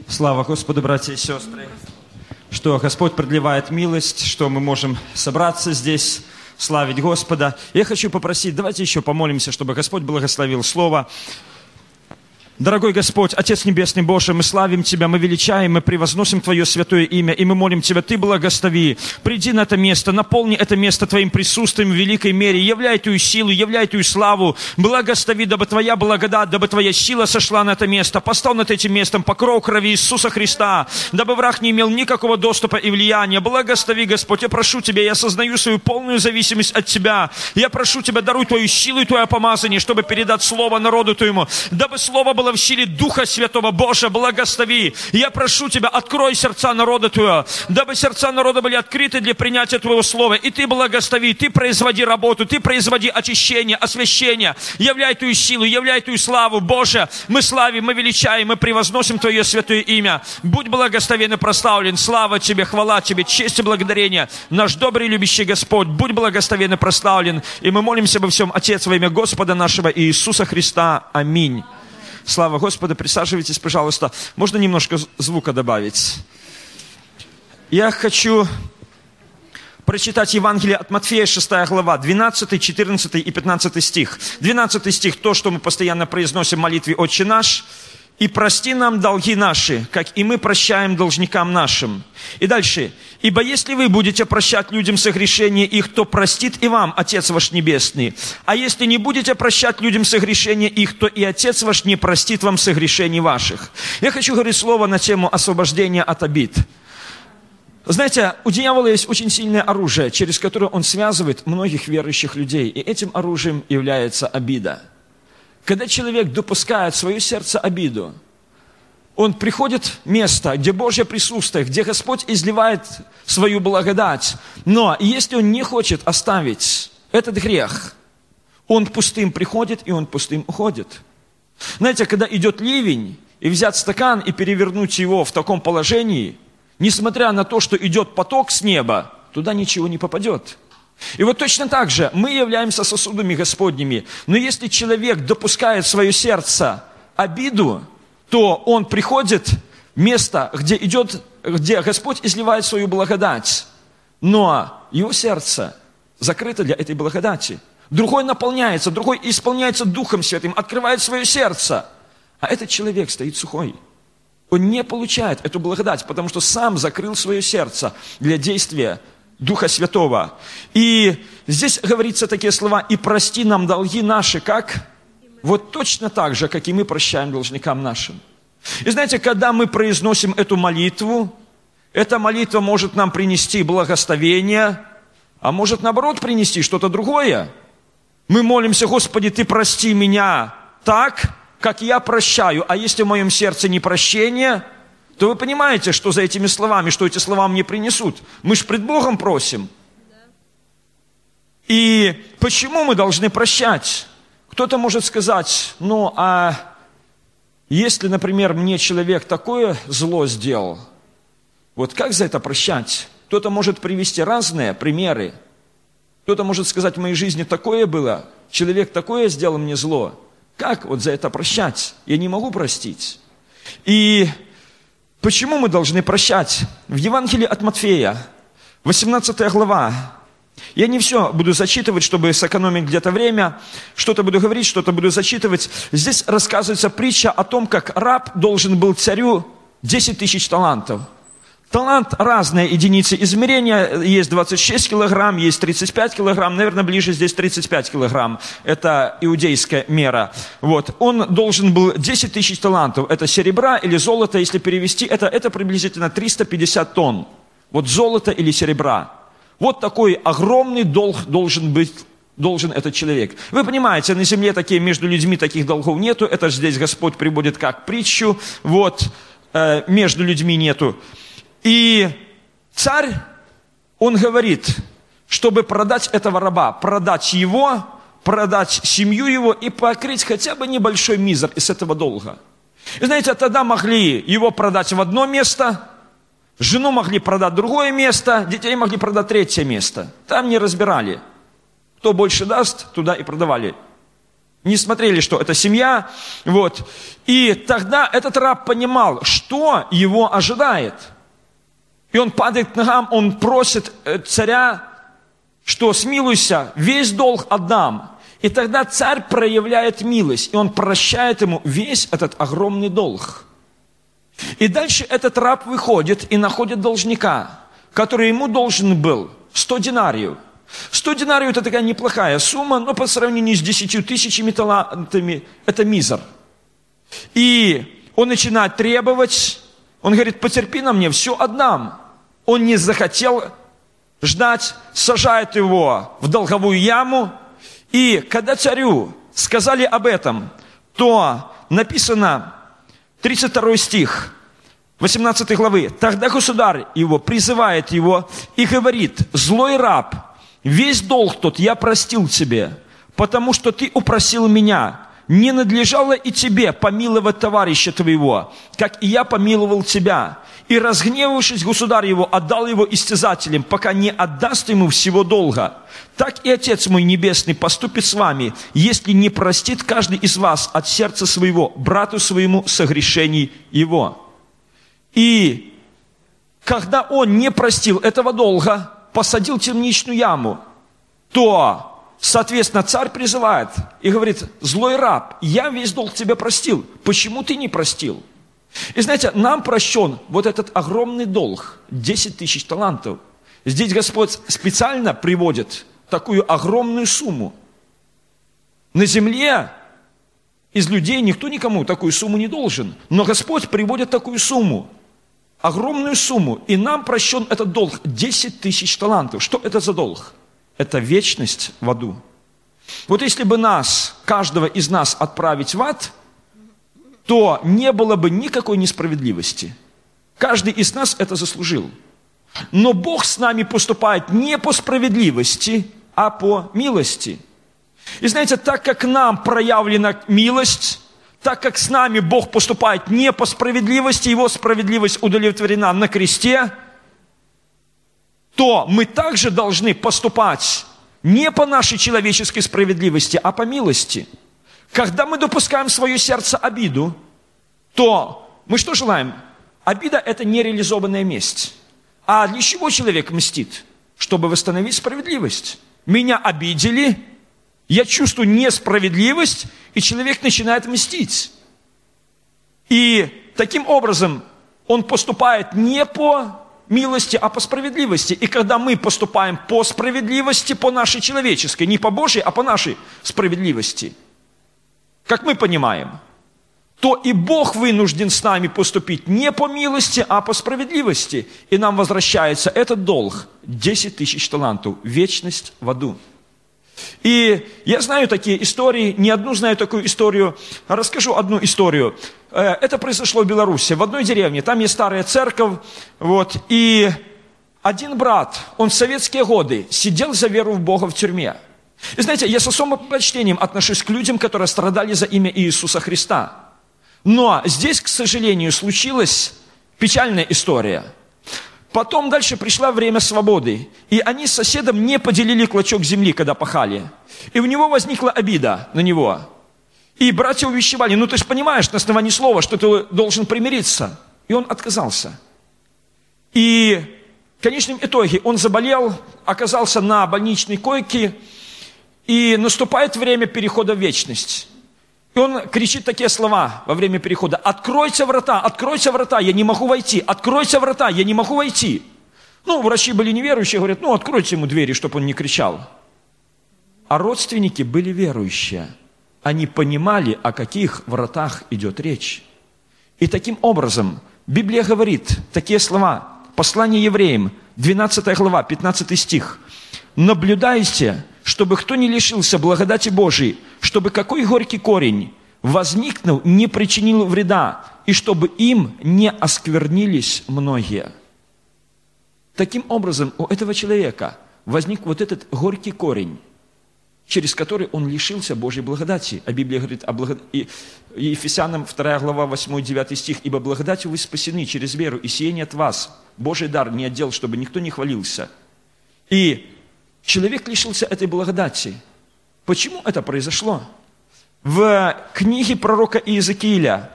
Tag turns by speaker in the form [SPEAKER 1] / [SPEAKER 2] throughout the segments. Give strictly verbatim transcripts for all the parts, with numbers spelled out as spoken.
[SPEAKER 1] Слава Господу, братья и сестры, что Господь продлевает милость, что мы можем собраться здесь, славить Господа. Я хочу попросить, давайте еще помолимся, чтобы Господь благословил Слово. Дорогой Господь, Отец Небесный Боже, мы славим Тебя, мы величаем, мы превозносим Твое святое имя, и мы молим Тебя, Ты благослови, приди на это место, наполни это место Твоим присутствием в великой мере, являй Твою силу, являй Твою славу, благослови, дабы Твоя благодать, дабы Твоя сила сошла на это место, поставь над этим местом покров крови Иисуса Христа, дабы враг не имел никакого доступа и влияния. Благослови, Господь, я прошу Тебя, я осознаю свою полную зависимость от Тебя, я прошу Тебя, даруй Твою силу и Твое помазание, чтобы передать Слово народу Твоему, дабы Слово было в силе Духа Святого. Боже, благослови. Я прошу Тебя, открой сердца народа Твоего, дабы сердца народа были открыты для принятия Твоего Слова. И Ты благослови, Ты производи работу, Ты производи очищение, освящение. Являй Твою силу, являй Твою славу. Боже, мы славим, мы величаем, мы превозносим Твое святое имя. Будь благословен и прославлен. Слава Тебе, хвала Тебе, честь и благодарение. Наш добрый и любящий Господь, будь благословен и прославлен. И мы молимся обо всем, Отец, во имя Господа нашего Иисуса Христа. Аминь. Слава Господу, присаживайтесь, пожалуйста. Можно немножко звука добавить? Я хочу прочитать Евангелие от Матфея, шестая глава, двенадцатый, четырнадцатый и пятнадцатый стих. двенадцатый стих, то, что мы постоянно произносим в молитве «Отче наш». «И прости нам долги наши, как и мы прощаем должникам нашим». И дальше. «Ибо если вы будете прощать людям согрешения их, то простит и вам Отец ваш Небесный. А если не будете прощать людям согрешения их, то и Отец ваш не простит вам согрешений ваших». Я хочу говорить слово на тему освобождения от обид. Знаете, у дьявола есть очень сильное оружие, через которое он связывает многих верующих людей. И этим оружием является обида. Когда человек допускает в свое сердце обиду, он приходит в место, где Божье присутствие, где Господь изливает свою благодать. Но если он не хочет оставить этот грех, он пустым приходит и он пустым уходит. Знаете, когда идет ливень, и взять стакан и перевернуть его в таком положении, несмотря на то, что идет поток с неба, туда ничего не попадет. И вот точно так же мы являемся сосудами Господними. Но если человек допускает в свое сердце обиду, то он приходит в место, где идет, где Господь изливает свою благодать. Но его сердце закрыто для этой благодати. Другой наполняется, другой исполняется Духом Святым, открывает свое сердце. А этот человек стоит сухой. Он не получает эту благодать, потому что сам закрыл свое сердце для действия Духа Святого. И здесь говорится такие слова: «И прости нам долги наши», как? Вот точно так же, как и мы прощаем должникам нашим. И знаете, когда мы произносим эту молитву, эта молитва может нам принести благословение, а может, наоборот, принести что-то другое. Мы молимся: «Господи, Ты прости меня так, как я прощаю». А если в моем сердце не прощение, то вы понимаете, что за этими словами, что эти слова мне принесут. Мы же пред Богом просим. И почему мы должны прощать? Кто-то может сказать: ну, а если, например, мне человек такое зло сделал, вот как за это прощать? Кто-то может привести разные примеры. Кто-то может сказать: в моей жизни такое было, человек такое сделал мне зло. Как вот за это прощать? Я не могу простить. И почему мы должны прощать? В Евангелии от Матфея, восемнадцатая глава. Я не все буду зачитывать, чтобы сэкономить где-то время. Что-то буду говорить, что-то буду зачитывать. Здесь рассказывается притча о том, как раб должен был царю десять тысяч талантов. Талант – разные единицы измерения. Есть двадцать шесть килограмм, есть тридцать пять килограмм. Наверное, ближе здесь тридцать пять килограмм. Это иудейская мера. Вот. Он должен был десять тысяч талантов. Это серебра или золото, если перевести. Это, это приблизительно триста пятьдесят тонн. Вот золото или серебра. Вот такой огромный долг должен быть, должен этот человек. Вы понимаете, на земле такие, между людьми таких долгов нету. Это же здесь Господь приводит как притчу. Вот. Э, между людьми нету. И царь, он говорит, чтобы продать этого раба, продать его, продать семью его и покрыть хотя бы небольшой мизер из этого долга. И знаете, тогда могли его продать в одно место, жену могли продать в другое место, детей могли продать в третье место. Там не разбирали. Кто больше даст, туда и продавали. Не смотрели, что это семья. Вот. И тогда этот раб понимал, что его ожидает. И он падает к ногам, он просит царя, что смилуйся, весь долг отдам. И тогда царь проявляет милость, и он прощает ему весь этот огромный долг. И дальше этот раб выходит и находит должника, который ему должен был сто динариев. сто динариев – это такая неплохая сумма, но по сравнению с десятью тысячами талантами это мизер. И он начинает требовать, он говорит, потерпи на мне, все отдам. Он не захотел ждать, сажает его в долговую яму. И когда царю сказали об этом, то написано тридцать второй стих восемнадцатой главы. Тогда государь его призывает его и говорит: злой раб, весь долг тот я простил тебе, потому что ты упросил меня. Не надлежало и тебе помиловать товарища твоего, как и я помиловал тебя. И, разгневавшись, государь его отдал его истязателям, пока не отдаст ему всего долга. Так и Отец мой Небесный поступит с вами, если не простит каждый из вас от сердца своего брату своему согрешений его. И когда он не простил этого долга, посадил в темничную яму, то... Соответственно, царь призывает и говорит: злой раб, я весь долг тебе простил, почему ты не простил? И знаете, нам прощен вот этот огромный долг, десять тысяч талантов. Здесь Господь специально приводит такую огромную сумму. На земле из людей никто никому такую сумму не должен, но Господь приводит такую сумму, огромную сумму, и нам прощен этот долг, десять тысяч талантов. Что это за долг? Это вечность в аду. Вот если бы нас, каждого из нас отправить в ад, то не было бы никакой несправедливости. Каждый из нас это заслужил. Но Бог с нами поступает не по справедливости, а по милости. И знаете, так как нам проявлена милость, так как с нами Бог поступает не по справедливости, Его справедливость удовлетворена на кресте, то мы также должны поступать не по нашей человеческой справедливости, а по милости. Когда мы допускаем в свое сердце обиду, то мы что желаем? Обида – это нереализованная месть. А для чего человек мстит? Чтобы восстановить справедливость. Меня обидели, я чувствую несправедливость, и человек начинает мстить. И таким образом он поступает не по милости, а по справедливости. И когда мы поступаем по справедливости, по нашей человеческой, не по Божьей, а по нашей справедливости, как мы понимаем, то и Бог вынужден с нами поступить не по милости, а по справедливости. И нам возвращается этот долг, десять тысяч талантов, вечность в аду. И я знаю такие истории, не одну знаю такую историю, расскажу одну историю. Это произошло в Беларуси, в одной деревне, там есть старая церковь, вот, и один брат, он в советские годы сидел за веру в Бога в тюрьме. И знаете, я с особым почтением отношусь к людям, которые страдали за имя Иисуса Христа. Но здесь, к сожалению, случилась печальная история. Потом дальше пришло время свободы, и они с соседом не поделили клочок земли, когда пахали. И у него возникла обида на него. И братья увещевали: ну ты же понимаешь на основании слова, что ты должен примириться. И он отказался. И в конечном итоге он заболел, оказался на больничной койке, и наступает время перехода в вечность. И он кричит такие слова во время перехода: «Откройте врата, откройте врата, я не могу войти, откройте врата, я не могу войти». Ну, врачи были неверующие, говорят: ну, откройте ему двери, чтобы он не кричал. А родственники были верующие. Они понимали, о каких вратах идет речь. И таким образом Библия говорит такие слова. Послание евреям, двенадцатая глава, пятнадцатый стих. «Наблюдайте, чтобы кто не лишился благодати Божией, чтобы какой горький корень, возникнув, не причинил вреда, и чтобы им не осквернились многие». Таким образом, у этого человека возник вот этот горький корень, через который он лишился Божьей благодати. А Библия говорит о благо... и Ефесянам вторая глава, восьмой-девятый стих. «Ибо благодатью вы спасены через веру, и сие не от вас. Божий дар не отдел, чтобы никто не хвалился». И человек лишился этой благодати. Почему это произошло? В книге пророка Иезекииля,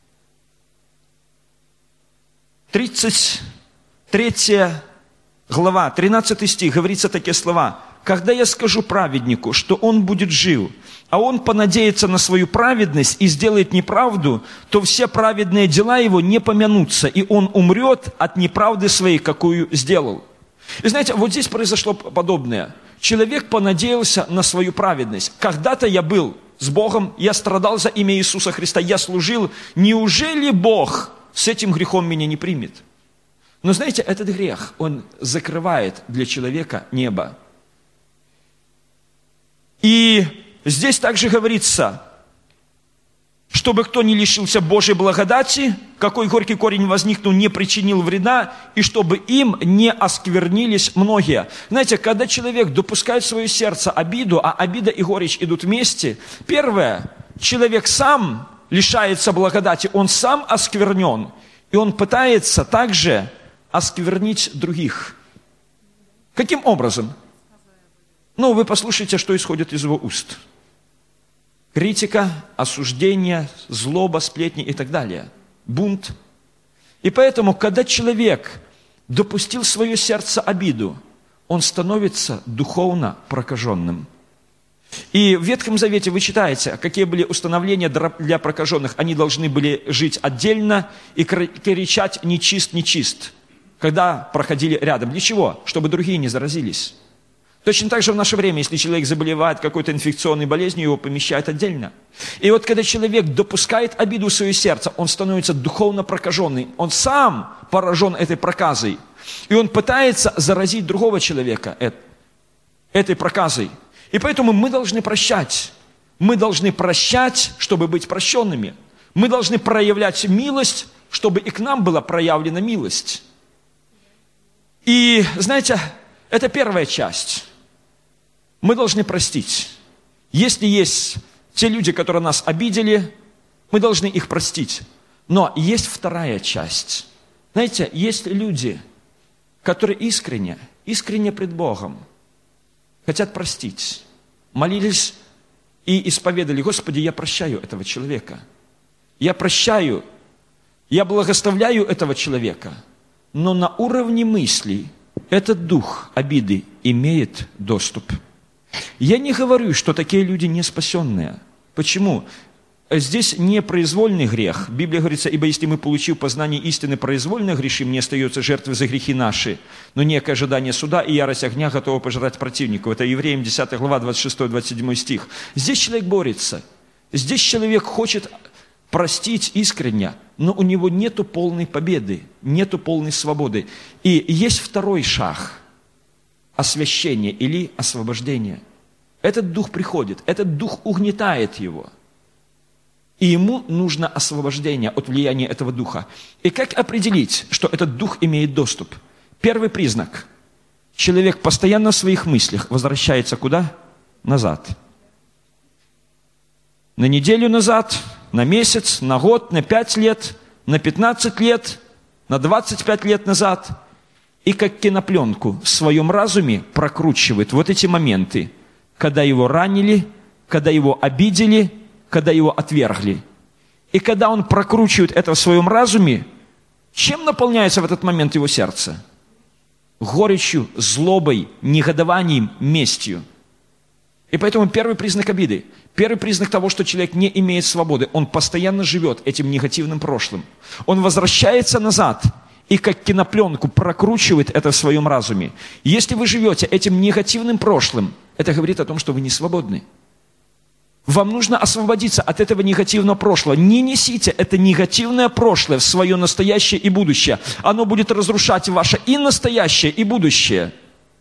[SPEAKER 1] тридцать третья глава, тринадцатый стих, говорится такие слова. «Когда я скажу праведнику, что он будет жив, а он понадеется на свою праведность и сделает неправду, то все праведные дела его не помянутся, и он умрет от неправды своей, какую сделал». И знаете, вот здесь произошло подобное. Человек понадеялся на свою праведность. Когда-то я был с Богом, я страдал за имя Иисуса Христа, я служил. Неужели Бог с этим грехом меня не примет? Но знаете, этот грех, он закрывает для человека небо. И здесь также говорится, чтобы кто не лишился Божьей благодати, какой горький корень возникнул, не причинил вреда, и чтобы им не осквернились многие. Знаете, когда человек допускает в свое сердце обиду, а обида и горечь идут вместе, первое, человек сам лишается благодати, он сам осквернен, и он пытается также осквернить других. Каким образом? Ну, вы послушайте, что исходит из его уст. Критика, осуждение, злоба, сплетни и так далее. Бунт. И поэтому, когда человек допустил в свое сердце обиду, он становится духовно прокаженным. И в Ветхом Завете вы читаете, какие были установления для прокаженных. Они должны были жить отдельно и кричать «нечист, нечист», когда проходили рядом. Для чего? Чтобы другие не заразились. Точно так же в наше время, если человек заболевает какой-то инфекционной болезнью, его помещают отдельно. И вот когда человек допускает обиду в свое сердце, он становится духовно прокаженным. Он сам поражен этой проказой. И он пытается заразить другого человека этой проказой. И поэтому мы должны прощать. Мы должны прощать, чтобы быть прощенными. Мы должны проявлять милость, чтобы и к нам была проявлена милость. И, знаете, это первая часть. Мы должны простить. Если есть те люди, которые нас обидели, мы должны их простить. Но есть вторая часть. Знаете, есть люди, которые искренне, искренне пред Богом хотят простить. Молились и исповедали: Господи, я прощаю этого человека. Я прощаю, я благословляю этого человека. Но на уровне мыслей этот дух обиды имеет доступ. Я не говорю, что такие люди не спасенные. Почему? Здесь не произвольный грех. Библия говорится: ибо если мы, получив познание истины, произвольно грешим, не остается жертвы за грехи наши, но некое ожидание суда и ярость огня готова пожирать противников. Это Евреям десятая глава, двадцать шестой двадцать седьмой стих. Здесь человек борется. Здесь человек хочет простить искренне, но у него нету полной победы, нету полной свободы. И есть второй шаг – освящение или освобождение. Этот дух приходит, этот дух угнетает его. И ему нужно освобождение от влияния этого духа. И как определить, что этот дух имеет доступ? Первый признак. Человек постоянно в своих мыслях возвращается куда? Назад. На неделю назад, на месяц, на год, на пять лет, на пятнадцать лет, на двадцать пять лет назад. И как кинопленку в своем разуме прокручивает вот эти моменты, когда его ранили, когда его обидели, когда его отвергли. И когда он прокручивает это в своем разуме, чем наполняется в этот момент его сердце? Горечью, злобой, негодованием, местью. И поэтому первый признак обиды, первый признак того, что человек не имеет свободы, он постоянно живет этим негативным прошлым. Он возвращается назад и как кинопленку прокручивает это в своем разуме. Если вы живете этим негативным прошлым, это говорит о том, что вы не свободны. Вам нужно освободиться от этого негативного прошлого. Не несите это негативное прошлое в свое настоящее и будущее. Оно будет разрушать ваше и настоящее, и будущее.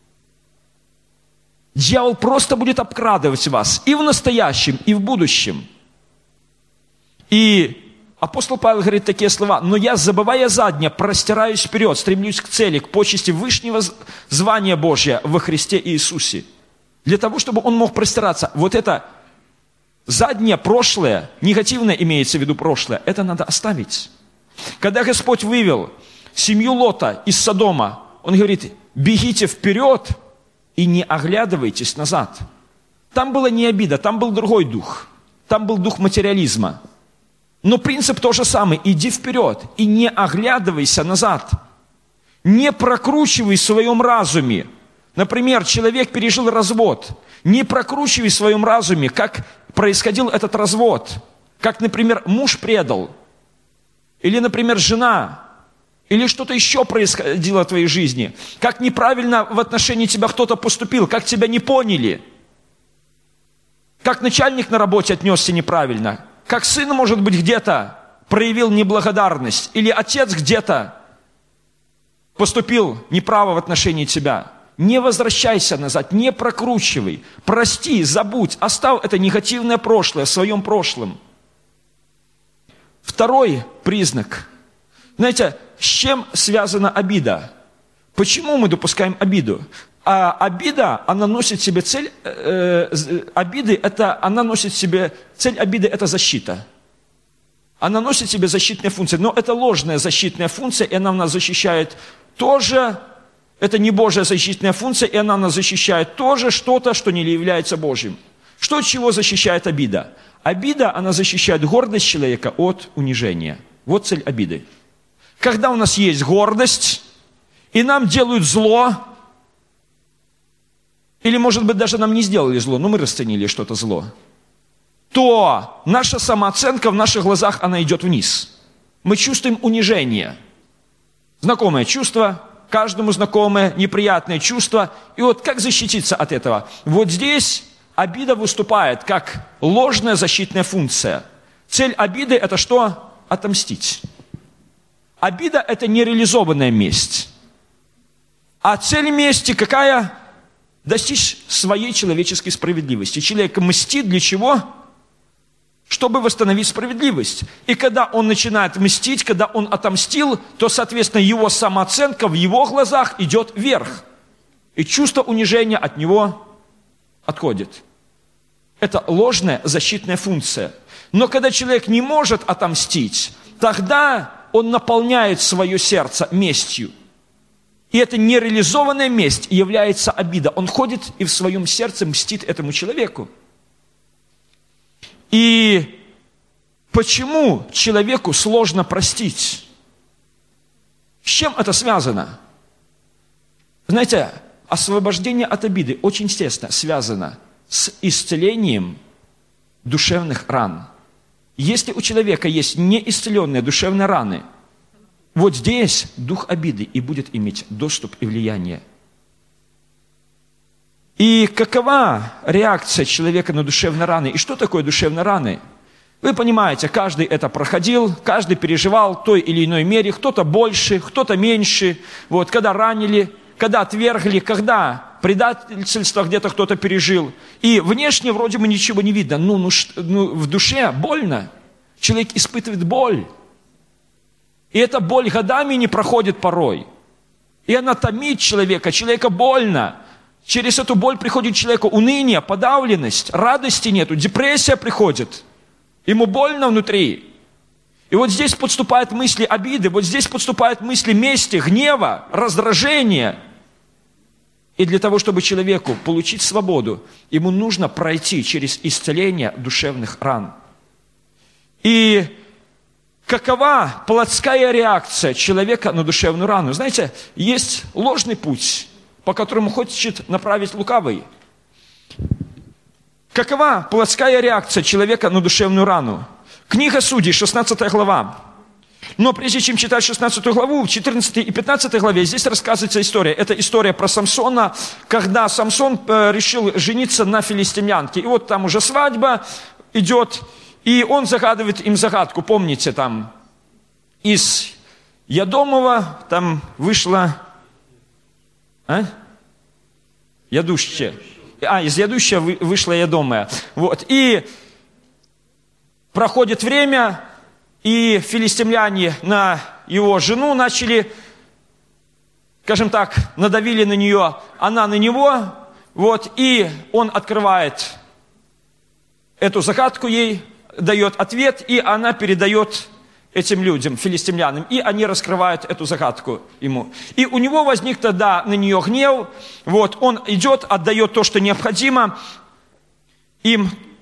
[SPEAKER 1] Дьявол просто будет обкрадывать вас и в настоящем, и в будущем. И апостол Павел говорит такие слова: «Но я, забывая заднее, простираюсь вперед, стремлюсь к цели, к почести вышнего звания Божия во Христе Иисусе». Для того, чтобы он мог простираться, вот это заднее прошлое, негативное имеется в виду прошлое, это надо оставить. Когда Господь вывел семью Лота из Содома, Он говорит: бегите вперед и не оглядывайтесь назад. Там была не обида, там был другой дух. там был дух материализма. Но принцип тот же самый. Иди вперед и не оглядывайся назад. Не прокручивай в своем разуме. Например, человек пережил развод. Не прокручивай в своем разуме, как происходил этот развод. Как, например, муж предал. Или, например, жена. Или что-то еще происходило в твоей жизни. Как неправильно в отношении тебя кто-то поступил. Как тебя не поняли. Как начальник на работе отнесся неправильно. Как сын, может быть, где-то проявил неблагодарность. Или отец где-то поступил неправо в отношении тебя. Не возвращайся назад, не прокручивай. Прости, забудь, оставь это негативное прошлое в своем прошлом. Второй признак. Знаете, с чем связана обида? Почему мы допускаем обиду? А обида, она носит в себе цель, э, обиды, это, она носит в себе, цель обиды – это защита. Она носит в себе защитные функции, но это ложная защитная функция, и она нас защищает тоже, это не Божья защитная функция, и она нас защищает тоже что-то, что не является Божьим. Что от чего защищает обида? Обида, она защищает гордость человека от унижения. Вот цель обиды. Когда у нас есть гордость, и нам делают зло, или, может быть, даже нам не сделали зло, но мы расценили что-то зло, то наша самооценка в наших глазах, она идет вниз. Мы чувствуем унижение. Знакомое чувство, каждому знакомое, неприятное чувство. И вот как защититься от этого? Вот здесь обида выступает как ложная защитная функция. Цель обиды – это что? Отомстить. Обида – это нереализованная месть. А цель мести какая? Достичь своей человеческой справедливости. Человек мстит для чего? Чтобы восстановить справедливость. И когда он начинает мстить, когда он отомстил, то, соответственно, его самооценка в его глазах идет вверх. И чувство унижения от него отходит. Это ложная защитная функция. Но когда человек не может отомстить, тогда он наполняет свое сердце местью. И эта нереализованная месть является обида. Он ходит и в своем сердце мстит этому человеку. И почему человеку сложно простить? С чем это связано? Знаете, освобождение от обиды очень естественно связано с исцелением душевных ран. Если у человека есть неисцеленные душевные раны, вот здесь дух обиды и будет иметь доступ и влияние. И какова реакция человека на душевные раны? И что такое душевные раны? Вы понимаете, каждый это проходил, каждый переживал в той или иной мере, кто-то больше, кто-то меньше. Вот, когда ранили, когда отвергли, когда предательство где-то кто-то пережил. И внешне вроде бы ничего не видно. Ну, ну, ну, в душе больно. Человек испытывает боль. И эта боль годами не проходит порой. И она томит человека, человека больно. Через эту боль приходит человеку уныние, подавленность, радости нету, депрессия приходит. Ему больно внутри. И вот здесь подступают мысли обиды, вот здесь подступают мысли мести, гнева, раздражения. И для того, чтобы человеку получить свободу, ему нужно пройти через исцеление душевных ран. И какова плотская реакция человека на душевную рану? Знаете, есть ложный путь, по которому хочет направить лукавый. Какова плотская реакция человека на душевную рану? Книга Судей, шестнадцатая глава. Но прежде чем читать шестнадцатую главу, в четырнадцатой и пятнадцатой главе здесь рассказывается история. Это история про Самсона, когда Самсон решил жениться на филистимлянке. И вот там уже свадьба идет, и он загадывает им загадку. Помните, там из Ядомова там вышла... А? Ядущая. А, из ядущая вышла ядомая. Вот. И проходит время, и филистимляне на его жену начали, скажем так, надавили на нее, она на него, вот, и он открывает эту загадку ей, дает ответ, и она передает этим людям, филистимлянам, и они раскрывают эту загадку ему. И у него возник тогда на нее гнев, вот, он идет, отдает то, что необходимо им,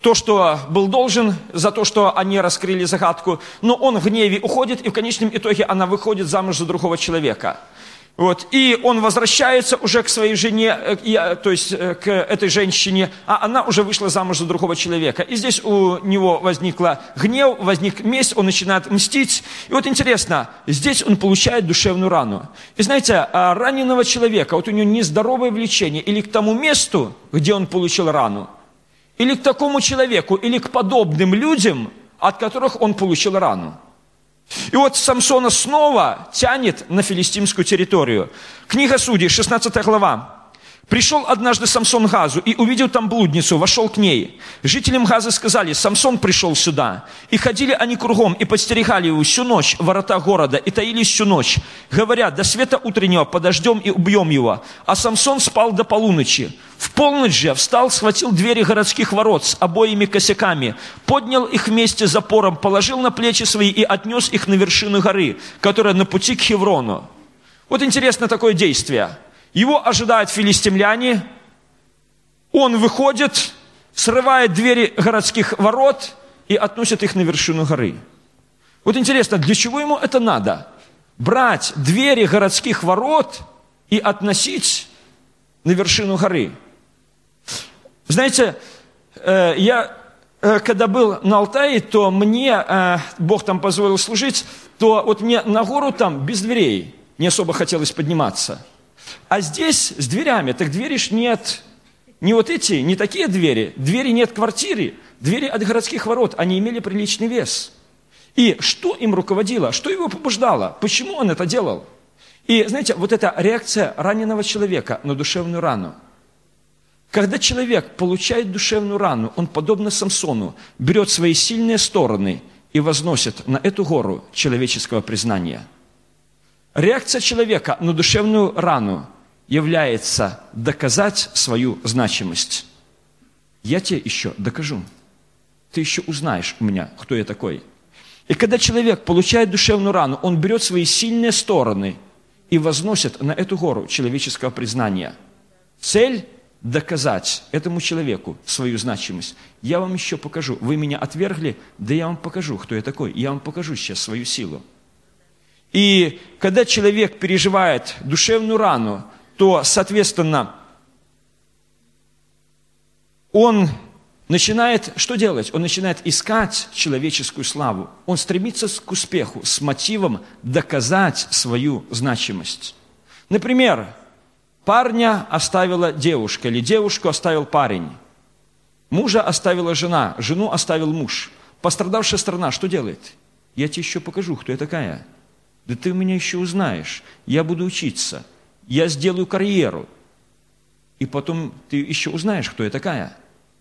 [SPEAKER 1] то, что был должен, за то, что они раскрыли загадку, но он в гневе уходит, и в конечном итоге она выходит замуж за другого человека. Вот. И он возвращается уже к своей жене, то есть к этой женщине, а она уже вышла замуж за другого человека. И здесь у него возникла гнев, возник месть, он начинает мстить. И вот интересно, здесь он получает душевную рану. И знаете, раненого человека, вот у него нездоровое влечение или к тому месту, где он получил рану, или к такому человеку, или к подобным людям, от которых он получил рану. И вот Самсона снова тянет на филистимскую территорию. Книга Судей, шестнадцатая глава. «Пришел однажды Самсон к Газу и увидел там блудницу, вошел к ней. Жителям Газа сказали: Самсон пришел сюда. И ходили они кругом, и подстерегали его всю ночь в воротах города, и таились всю ночь. Говорят: до света утреннего подождем и убьем его. А Самсон спал до полуночи. В полночь же встал, схватил двери городских ворот с обоими косяками, поднял их вместе с запором, положил на плечи свои и отнес их на вершину горы, которая на пути к Хеврону». Вот интересно такое действие. Его ожидают филистимляне, он выходит, срывает двери городских ворот и относит их на вершину горы. Вот интересно, для чего ему это надо? Брать двери городских ворот и относить на вершину горы. Знаете, я когда был на Алтае, то мне, Бог там позволил служить, то вот мне на гору там без дверей не особо хотелось подниматься. А здесь с дверями, так двери ж нет, не вот эти, не такие двери, двери нет квартиры, двери от городских ворот, они имели приличный вес. И что им руководило, что его побуждало, почему он это делал? И знаете, вот эта реакция раненого человека на душевную рану. Когда человек получает душевную рану, он, подобно Самсону, берет свои сильные стороны и возносит на эту гору человеческого признания. Реакция человека на душевную рану является доказать свою значимость. Я тебе еще докажу. Ты еще узнаешь у меня, кто я такой. И когда человек получает душевную рану, он берет свои сильные стороны и возносит на эту гору человеческого признания. Цель – доказать этому человеку свою значимость. Я вам еще покажу. Вы меня отвергли, да я вам покажу, кто я такой. Я вам покажу сейчас свою силу. И когда человек переживает душевную рану, то, соответственно, он начинает, что делать? Он начинает искать человеческую славу. Он стремится к успеху с мотивом доказать свою значимость. Например, парня оставила девушка, или девушку оставил парень. Мужа оставила жена, жену оставил муж. Пострадавшая сторона что делает? Я тебе еще покажу, кто я такая. Да ты меня еще узнаешь. Я буду учиться. Я сделаю карьеру. И потом ты еще узнаешь, кто я такая.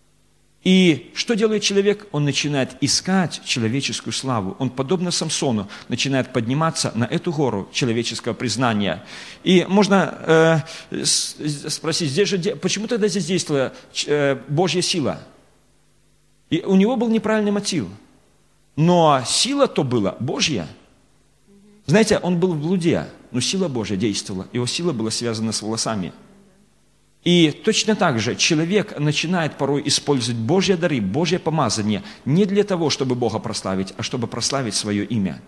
[SPEAKER 1] И что делает человек? Он начинает искать человеческую славу. Он, подобно Самсону, начинает подниматься на эту гору человеческого признания. И можно э, спросить, здесь же, почему тогда здесь действовала э, Божья сила? И у него был неправильный мотив. Но сила то была Божья. Знаете, он был в блуде, но сила Божья действовала. Его сила была связана с волосами. И точно так же человек начинает порой использовать Божьи дары, Божье помазание не для того, чтобы Бога прославить, а чтобы прославить свое имя.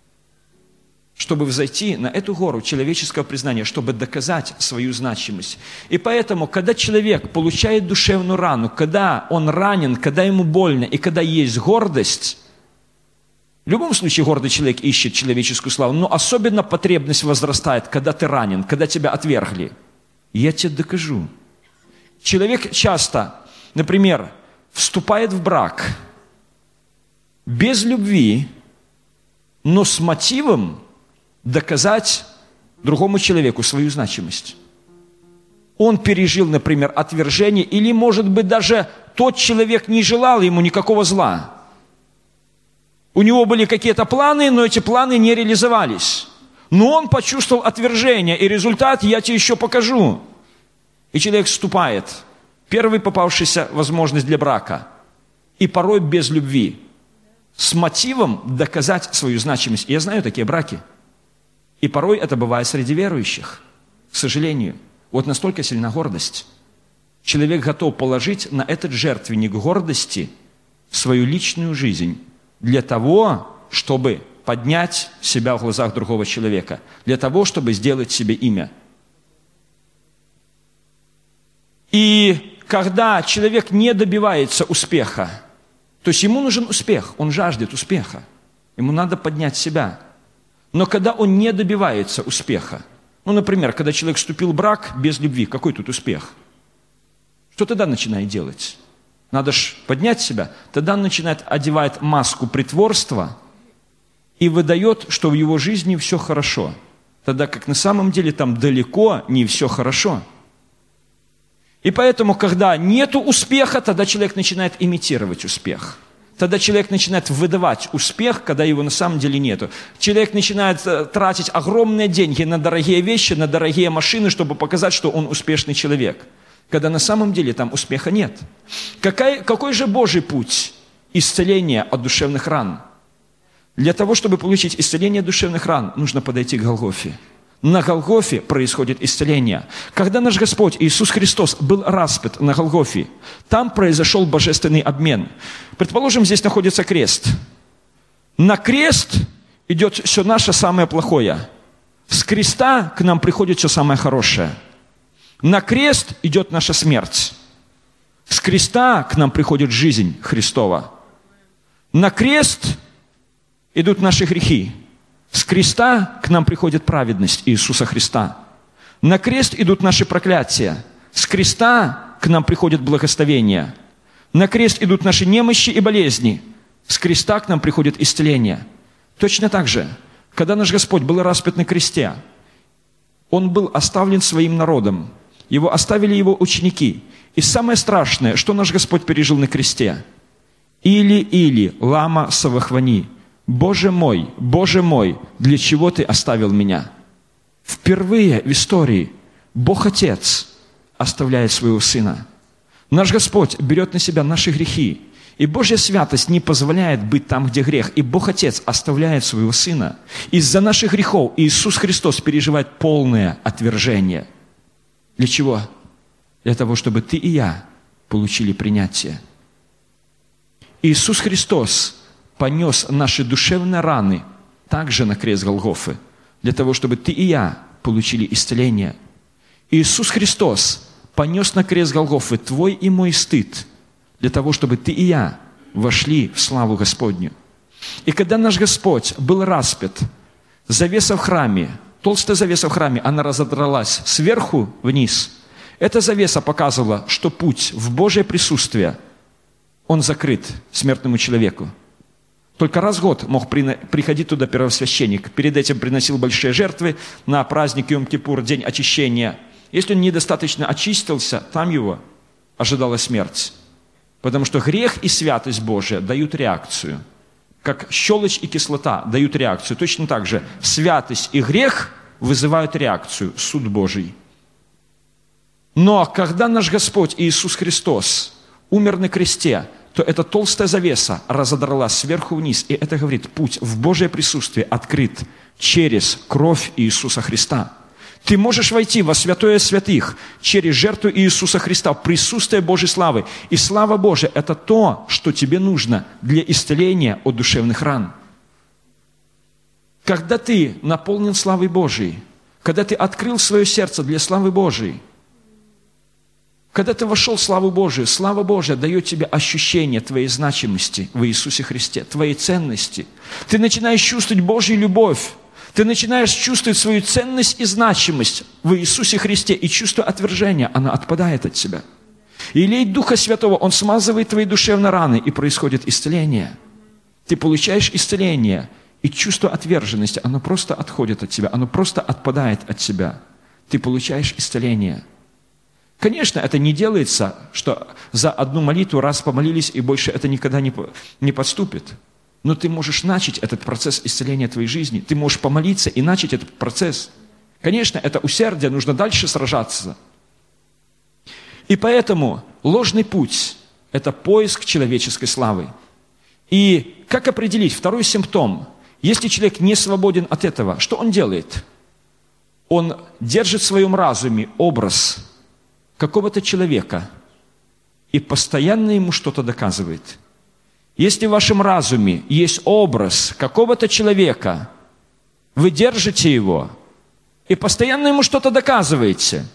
[SPEAKER 1] Чтобы взойти на эту гору человеческого признания, чтобы доказать свою значимость. И поэтому, когда человек получает душевную рану, когда он ранен, когда ему больно и когда есть гордость, в любом случае гордый человек ищет человеческую славу, но особенно потребность возрастает, когда ты ранен, когда тебя отвергли. Я тебе докажу. Человек часто, например, вступает в брак без любви, но с мотивом доказать другому человеку свою значимость. Он пережил, например, отвержение, или, может быть, даже тот человек не желал ему никакого зла. У него были какие-то планы, но эти планы не реализовались. Но он почувствовал отвержение, и результат я тебе еще покажу. И человек вступает. Первая попавшаяся возможность для брака. И порой без любви. С мотивом доказать свою значимость. Я знаю такие браки. И порой это бывает среди верующих. К сожалению. Вот настолько сильна гордость. Человек готов положить на этот жертвенник гордости свою личную жизнь для того, чтобы поднять себя в глазах другого человека, для того, чтобы сделать себе имя. И когда человек не добивается успеха, то есть ему нужен успех, он жаждет успеха, ему надо поднять себя. Но когда он не добивается успеха, ну, например, когда человек вступил в брак без любви, какой тут успех? Что тогда начинает делать? Надо же поднять себя. Тогда он начинает одевать маску притворства и выдает, что в его жизни все хорошо. Тогда как на самом деле там далеко не все хорошо. И поэтому, когда нет успеха, тогда человек начинает имитировать успех. Тогда человек начинает выдавать успех, когда его на самом деле нету. Человек начинает тратить огромные деньги на дорогие вещи, на дорогие машины, чтобы показать, что он успешный человек. Когда на самом деле там успеха нет. Какой, какой же Божий путь исцеления от душевных ран? Для того, чтобы получить исцеление душевных ран, нужно подойти к Голгофе. На Голгофе происходит исцеление. Когда наш Господь Иисус Христос был распят на Голгофе, там произошел божественный обмен. Предположим, здесь находится крест. На крест идет все наше самое плохое. С креста к нам приходит все самое хорошее. На крест идет наша смерть. С креста к нам приходит жизнь Христова. На крест идут наши грехи. С креста к нам приходит праведность Иисуса Христа. На крест идут наши проклятия. С креста к нам приходит благословение. На крест идут наши немощи и болезни. С креста к нам приходит исцеление. Точно так же, когда наш Господь был распят на кресте, Он был оставлен своим народом. Его оставили Его ученики. И самое страшное, что наш Господь пережил на кресте. Или-или, лама савахвани. Боже мой, Боже мой, для чего Ты оставил меня? Впервые в истории Бог Отец оставляет своего Сына. Наш Господь берет на себя наши грехи. И Божья святость не позволяет быть там, где грех. И Бог Отец оставляет своего Сына. Из-за наших грехов Иисус Христос переживает полное отвержение. Для чего? Для того, чтобы ты и я получили принятие. Иисус Христос понес наши душевные раны также на крест Голгофы, для того, чтобы ты и я получили исцеление. Иисус Христос понес на крест Голгофы твой и мой стыд, для того, чтобы ты и я вошли в славу Господню. И когда наш Господь был распят, завеса в храме, толстая завеса в храме, она разодралась сверху вниз. Эта завеса показывала, что путь в Божье присутствие, он закрыт смертному человеку. Только раз в год мог приходить туда первосвященник. Перед этим приносил большие жертвы на праздник Йом-Кипур, день очищения. Если он недостаточно очистился, там его ожидала смерть. Потому что грех и святость Божия дают реакцию. Как щелочь и кислота дают реакцию. Точно так же святость и грех вызывают реакцию, суд Божий. Но когда наш Господь Иисус Христос умер на кресте, то эта толстая завеса разодралась сверху вниз. И это говорит, путь в Божье присутствие открыт через кровь Иисуса Христа. Ты можешь войти во святое святых через жертву Иисуса Христа, в присутствие Божьей славы. И слава Божия – это то, что тебе нужно для исцеления от душевных ран. Когда ты наполнен славой Божией, когда ты открыл свое сердце для славы Божией, когда ты вошел в славу Божию, слава Божия дает тебе ощущение твоей значимости в Иисусе Христе, твоей ценности. Ты начинаешь чувствовать Божью любовь. Ты начинаешь чувствовать свою ценность и значимость в Иисусе Христе. И чувство отвержения, оно отпадает от тебя. И лей Духа Святого, Он смазывает твои душевные раны, и происходит исцеление. Ты получаешь исцеление, и чувство отверженности, оно просто отходит от тебя, оно просто отпадает от тебя. Ты получаешь исцеление. Конечно, это не делается, что за одну молитву раз помолились, и больше это никогда не, не подступит. Но ты можешь начать этот процесс исцеления твоей жизни. Ты можешь помолиться и начать этот процесс. Конечно, это усердие, нужно дальше сражаться. И поэтому ложный путь – это поиск человеческой славы. И как определить второй симптом? Если человек не свободен от этого, что он делает? Он держит в своем разуме образ какого-то человека и постоянно ему что-то доказывает. Если в вашем разуме есть образ какого-то человека, вы держите его и постоянно ему что-то доказываете.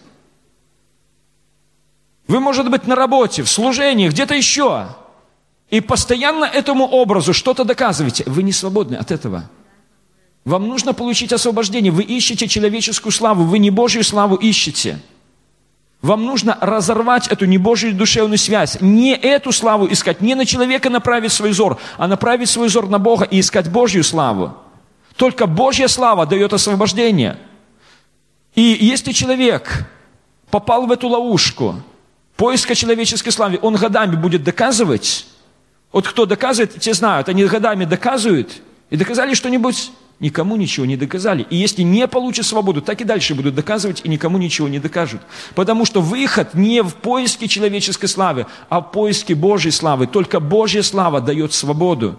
[SPEAKER 1] Вы, может быть, на работе, в служении, где-то еще, и постоянно этому образу что-то доказываете. Вы не свободны от этого. Вам нужно получить освобождение. Вы ищете человеческую славу, вы не Божью славу ищете. Вам нужно разорвать эту небожью душевную связь. Не эту славу искать, не на человека направить свой взор, а направить свой взор на Бога и искать Божью славу. Только Божья слава дает освобождение. И если человек попал в эту ловушку поиска человеческой славы, он годами будет доказывать. Вот кто доказывает, те знают, они годами доказывают. И доказали что-нибудь? Никому ничего не доказали. И если не получат свободу, так и дальше будут доказывать, и никому ничего не докажут. Потому что выход не в поиске человеческой славы, а в поиске Божьей славы. Только Божья слава дает свободу.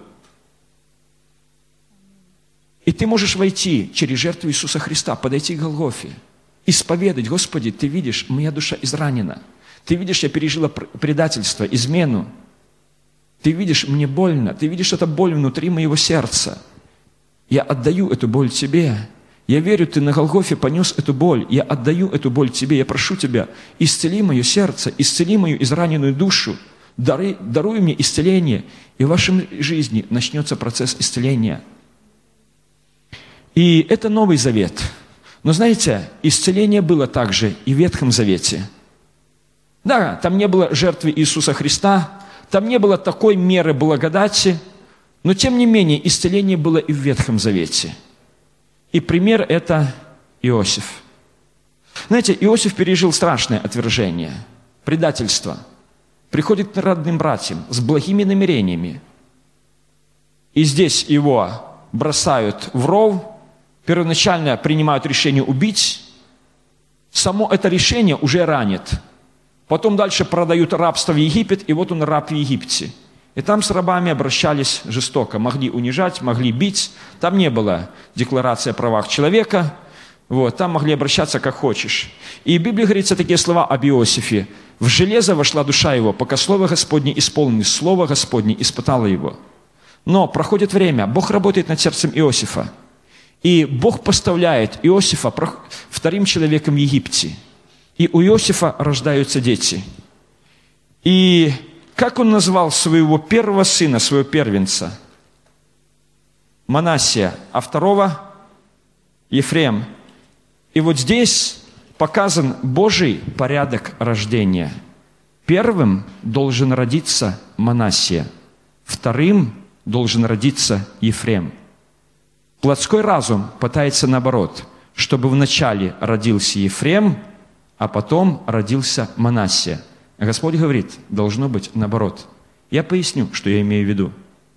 [SPEAKER 1] И ты можешь войти через жертву Иисуса Христа, подойти к Голгофе, исповедать: Господи, Ты видишь, моя душа изранена. Ты видишь, я пережила предательство, измену. Ты видишь, мне больно. Ты видишь, это боль внутри моего сердца. Я отдаю эту боль Тебе. Я верю, Ты на Голгофе понес эту боль. Я отдаю эту боль Тебе. Я прошу Тебя, исцели мое сердце, исцели мою израненную душу. Даруй, даруй мне исцеление. И в вашей жизни начнется процесс исцеления. И это Новый Завет. Но знаете, исцеление было также и в Ветхом Завете. Да, там не было жертвы Иисуса Христа, там не было такой меры благодати, но тем не менее исцеление было и в Ветхом Завете. И пример – это Иосиф. Знаете, Иосиф пережил страшное отвержение, предательство. Приходит к родным братьям с благими намерениями. И здесь его бросают в ров, первоначально принимают решение убить. Само это решение уже ранит. Потом дальше продают рабство в Египет, и вот он раб в Египте. И там с рабами обращались жестоко. Могли унижать, могли бить. Там не было декларации о правах человека. Вот, там могли обращаться как хочешь. И в Библии говорится такие слова об Иосифе. «В железо вошла душа его, пока слово Господне исполнилось, слово Господне испытало его». Но проходит время, Бог работает над сердцем Иосифа. И Бог поставляет Иосифа вторым человеком в Египте. И у Иосифа рождаются дети. И как он назвал своего первого сына, своего первенца? Манассия, а второго Ефрем. И вот здесь показан Божий порядок рождения. Первым должен родиться Манассия, вторым должен родиться Ефрем. Плотской разум пытается наоборот, чтобы вначале родился Ефрем, а потом родился Манассия. А Господь говорит, должно быть наоборот. Я поясню, что я имею в виду.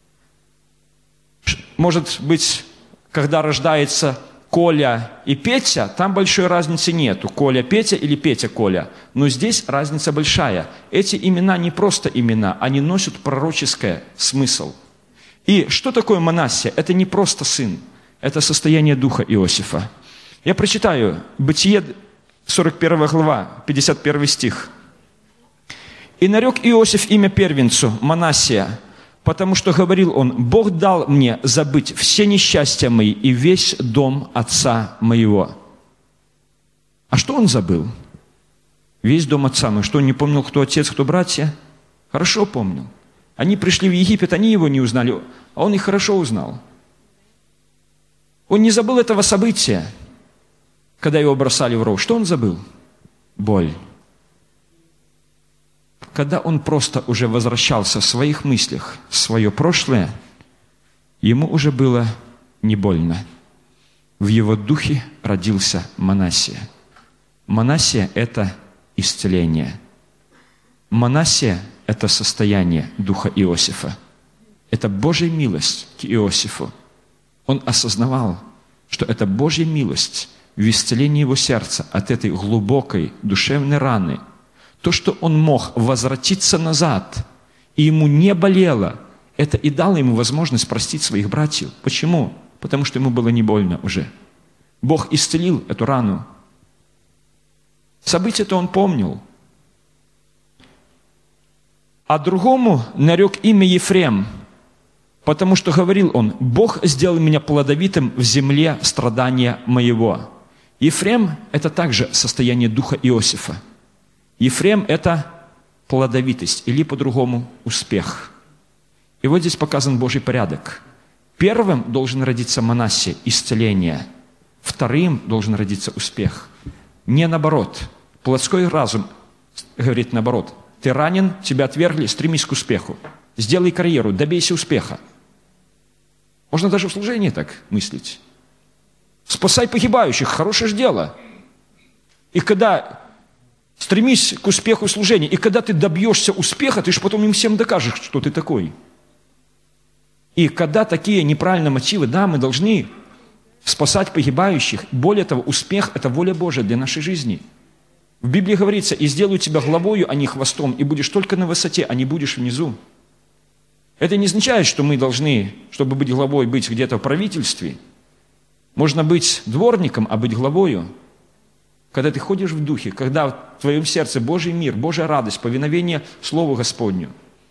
[SPEAKER 1] Может быть, когда рождается Коля и Петя, там большой разницы нету. Коля, Петя или Петя, Коля. Но здесь разница большая. Эти имена не просто имена, они носят пророческий смысл. И что такое Манассия? Это не просто сын. Это состояние духа Иосифа. Я прочитаю Бытие, сорок первая глава, пятьдесят первый стих. «И нарек Иосиф имя первенцу Манассия, потому что говорил он: Бог дал мне забыть все несчастья мои и весь дом отца моего». А что он забыл? Весь дом отца моего. Что, он не помнил, кто отец, кто братья? Хорошо помнил. Они пришли в Египет, они его не узнали, а он их хорошо узнал. Он не забыл этого события, когда его бросали в ров. Что он забыл? Боль. Когда он просто уже возвращался в своих мыслях в свое прошлое, ему уже было не больно. В его духе родился Манассия. Манассия – это исцеление. Манассия – это состояние духа Иосифа. Это Божья милость к Иосифу. Он осознавал, что это Божья милость в исцелении его сердца от этой глубокой душевной раны. То, что он мог возвратиться назад, и ему не болело, это и дало ему возможность простить своих братьев. Почему? Потому что ему было не больно уже. Бог исцелил эту рану. События-то он помнил. А другому нарек имя Ефрем, Потому что говорил он: Бог сделал меня плодовитым в земле страдания моего. Ефрем – это также состояние духа Иосифа. Ефрем – это плодовитость, или по-другому успех. И вот здесь показан Божий порядок. Первым должен родиться Манассия, исцеление. Вторым должен родиться успех. Не наоборот. Плотской разум говорит наоборот. Ты ранен, тебя отвергли, стремись к успеху. Сделай карьеру, добейся успеха. Можно даже в служении так мыслить. Спасай погибающих, хорошее же дело. И когда стремись к успеху служения, и когда ты добьешься успеха, ты же потом им всем докажешь, что ты такой. И когда такие неправильные мотивы, да, мы должны спасать погибающих. Более того, успех – это воля Божия для нашей жизни. В Библии говорится: «И сделаю тебя главою, а не хвостом, и будешь только на высоте, а не будешь внизу». Это не означает, что мы должны, чтобы быть главой, быть где-то в правительстве. Можно быть дворником, а быть главою. Когда ты ходишь в духе, когда в твоем сердце Божий мир, Божья радость, повиновение Слову Господню.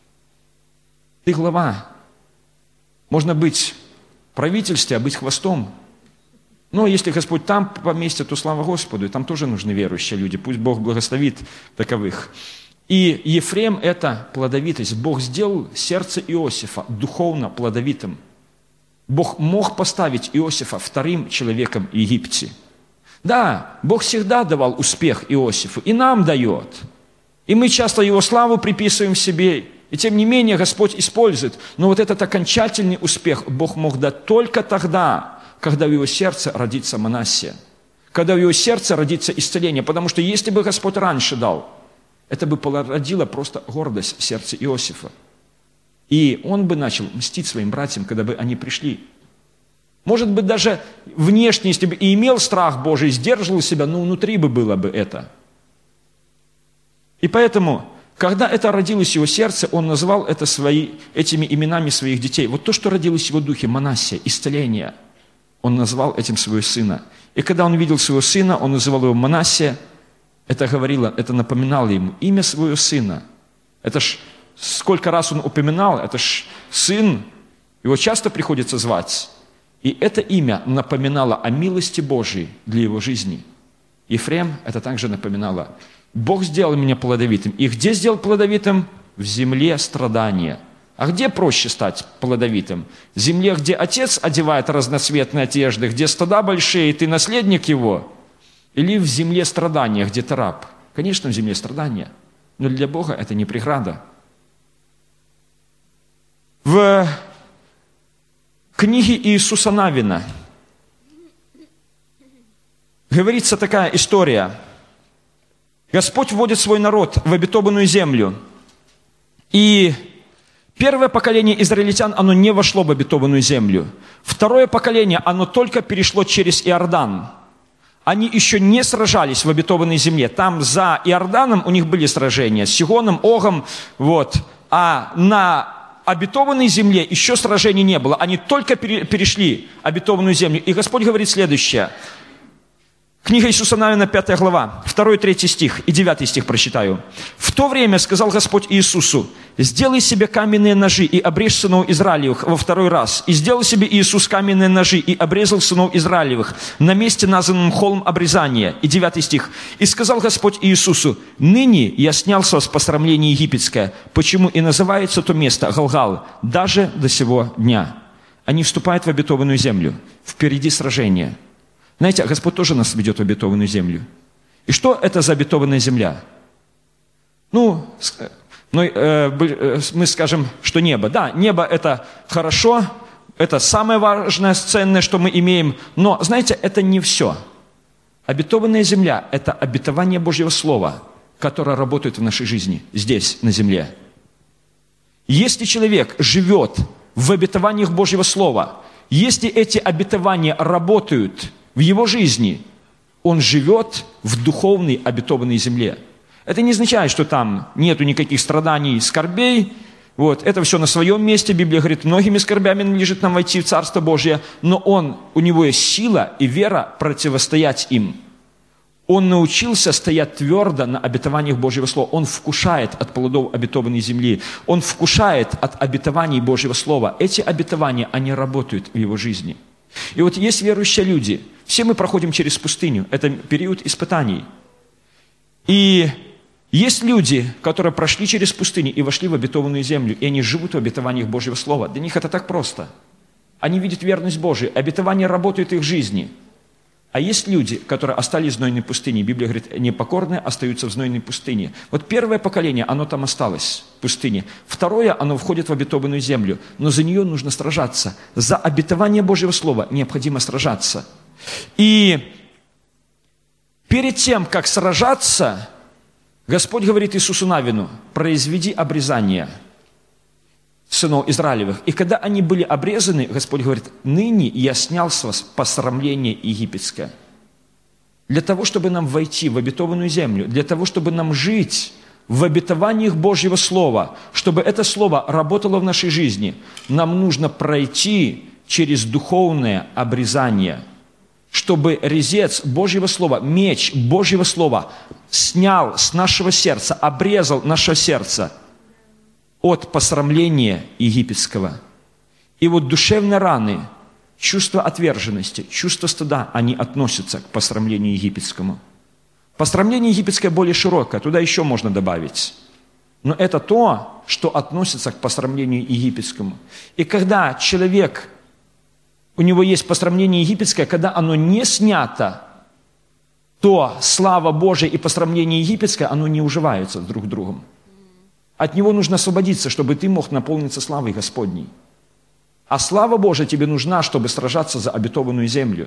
[SPEAKER 1] Ты глава. Можно быть в правительстве, а быть хвостом. Но если Господь там поместит, то слава Господу. И там тоже нужны верующие люди. Пусть Бог благословит таковых. И Ефрем – это плодовитость. Бог сделал сердце Иосифа духовно плодовитым. Бог мог поставить Иосифа вторым человеком в Египте. Да, Бог всегда давал успех Иосифу, и нам дает. И мы часто его славу приписываем себе, и тем не менее Господь использует. Но вот этот окончательный успех Бог мог дать только тогда, когда в его сердце родится Манассия, когда в его сердце родится исцеление. Потому что если бы Господь раньше дал, это бы породило просто гордость в сердце Иосифа. И он бы начал мстить своим братьям, когда бы они пришли. Может быть, даже внешне, если бы и имел страх Божий, сдерживал себя, но внутри бы было бы это. И поэтому, когда это родилось в его сердце, он назвал это свои, этими именами своих детей. Вот то, что родилось в его духе, Манассия, исцеление, он назвал этим своего сына. И когда он видел своего сына, он называл его Манассия. Это говорило, это напоминало ему имя своего сына. Это ж сколько раз он упоминал, это ж сын, его часто приходится звать. И это имя напоминало о милости Божией для его жизни. Ефрем это также напоминало: Бог сделал меня плодовитым. И где сделал плодовитым? В земле страдания. А где проще стать плодовитым? В земле, где отец одевает разноцветные одежды, где стада большие, и ты наследник его? Или в земле страдания, где ты раб? Конечно, в земле страдания. Но для Бога это не преграда. В книге Иисуса Навина говорится такая история. Господь вводит свой народ в обетованную землю. И первое поколение израильтян, оно не вошло в обетованную землю. Второе поколение, оно только перешло через Иордан. Они еще не сражались в обетованной земле. Там за Иорданом у них были сражения с Сигоном, Огом. Вот. А на обетованной земле еще сражений не было. Они только перешли обетованную землю. И Господь говорит следующее. Книга Иисуса Навина, пятая глава, второй, третий стих и девятый стих прочитаю. «В то время сказал Господь Иисусу: сделай себе каменные ножи и обрежь сынов Израилевых во второй раз. И сделал себе Иисус каменные ножи и обрезал сынов Израилевых на месте, названном холм обрезания». И девятый стих. «И сказал Господь Иисусу: ныне я снял с вас посрамление египетское, почему и называется то место Галгал даже до сего дня». Они вступают в обетованную землю. Впереди сражение. Знаете, Господь тоже нас ведет в обетованную землю. И что это за обетованная земля? Ну, ну э, мы скажем, что небо. Да, небо это хорошо, это самое важное, ценное, что мы имеем. Но, знаете, это не все. Обетованная земля – это обетование Божьего Слова, которое работает в нашей жизни, здесь, на земле. Если человек живет в обетованиях Божьего Слова, если эти обетования работают в его жизни, он живет в духовной обетованной земле. Это не означает, что там нету никаких страданий, скорбей. Вот, это все на своем месте. Библия говорит, многими скорбями надлежит нам войти в Царство Божие, но он, у него есть сила и вера противостоять им. Он научился стоять твердо на обетованиях Божьего Слова. Он вкушает от плодов обетованной земли. Он вкушает от обетований Божьего Слова. Эти обетования, они работают в его жизни. И вот есть верующие люди. Все мы проходим через пустыню. Это период испытаний. И есть люди, которые прошли через пустыню и вошли в обетованную землю. И они живут в обетованиях Божьего Слова. Для них это так просто. Они видят верность Божию. Обетования работают в их жизни. А есть люди, которые остались в знойной пустыне. Библия говорит, непокорные остаются в знойной пустыне. Вот первое поколение, оно там осталось, в пустыне. Второе, оно входит в обетованную землю. Но за нее нужно сражаться. За обетование Божьего Слова необходимо сражаться. И перед тем, как сражаться, Господь говорит Иисусу Навину, произведи обрезание сынов Израилевых. И когда они были обрезаны, Господь говорит, ныне я снял с вас посрамление египетское. Для того, чтобы нам войти в обетованную землю, для того, чтобы нам жить в обетованиях Божьего Слова, чтобы это Слово работало в нашей жизни, нам нужно пройти через духовное обрезание, чтобы резец Божьего Слова, меч Божьего Слова снял с нашего сердца, обрезал наше сердце от посрамления египетского. И вот душевные раны, чувство отверженности, чувство стыда, они относятся к посрамлению египетскому. Посрамление египетское более широкое, туда еще можно добавить. Но это то, что относится к посрамлению египетскому. И когда человек, у него есть посрамление египетское, когда оно не снято, то слава Божия и посрамление египетское, оно не уживаются друг с другом. От него нужно освободиться, чтобы ты мог наполниться славой Господней. А слава Божия тебе нужна, чтобы сражаться за обетованную землю.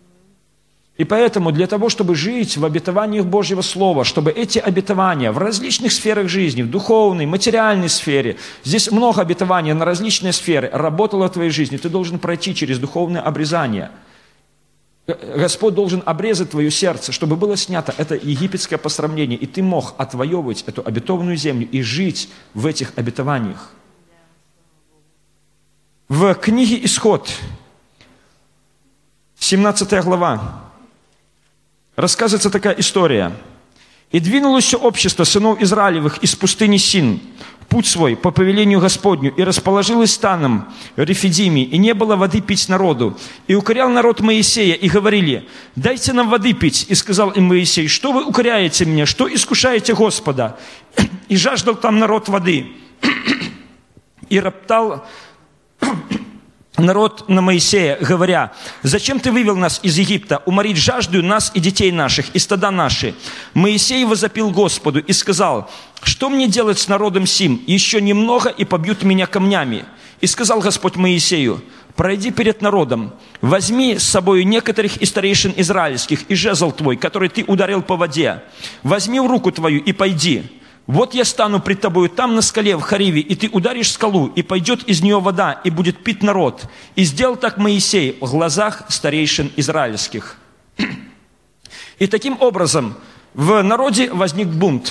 [SPEAKER 1] И поэтому для того, чтобы жить в обетованиях Божьего Слова, чтобы эти обетования в различных сферах жизни, в духовной, материальной сфере, здесь много обетований на различные сферы, работало в твоей жизни, ты должен пройти через духовное обрезание. Господь должен обрезать твое сердце, чтобы было снято это египетское посрамление, и ты мог отвоевывать эту обетованную землю и жить в этих обетованиях. В книге «Исход», семнадцатая глава, рассказывается такая история. «И двинулось все общество сынов Израилевых из пустыни Син, путь свой по повелению Господню, и расположилось станом в Рефидиме, и не было воды пить народу. И укорял народ Моисея, и говорили, дайте нам воды пить. И сказал им Моисей, что вы укоряете меня, что искушаете Господа? И жаждал там народ воды. И роптал народ на Моисея, говоря, зачем ты вывел нас из Египта, уморить жаждою нас и детей наших, и стада наши? Моисей возопил Господу и сказал, что мне делать с народом сим? Еще немного, и побьют меня камнями. И сказал Господь Моисею, пройди перед народом, возьми с собою некоторых из старейшин израильских и жезл твой, который ты ударил по воде. Возьми в руку твою и пойди. Вот я стану пред тобою там на скале в Хариве, и ты ударишь скалу, и пойдет из нее вода, и будет пить народ. И сделал так Моисей в глазах старейшин израильских». И таким образом в народе возник бунт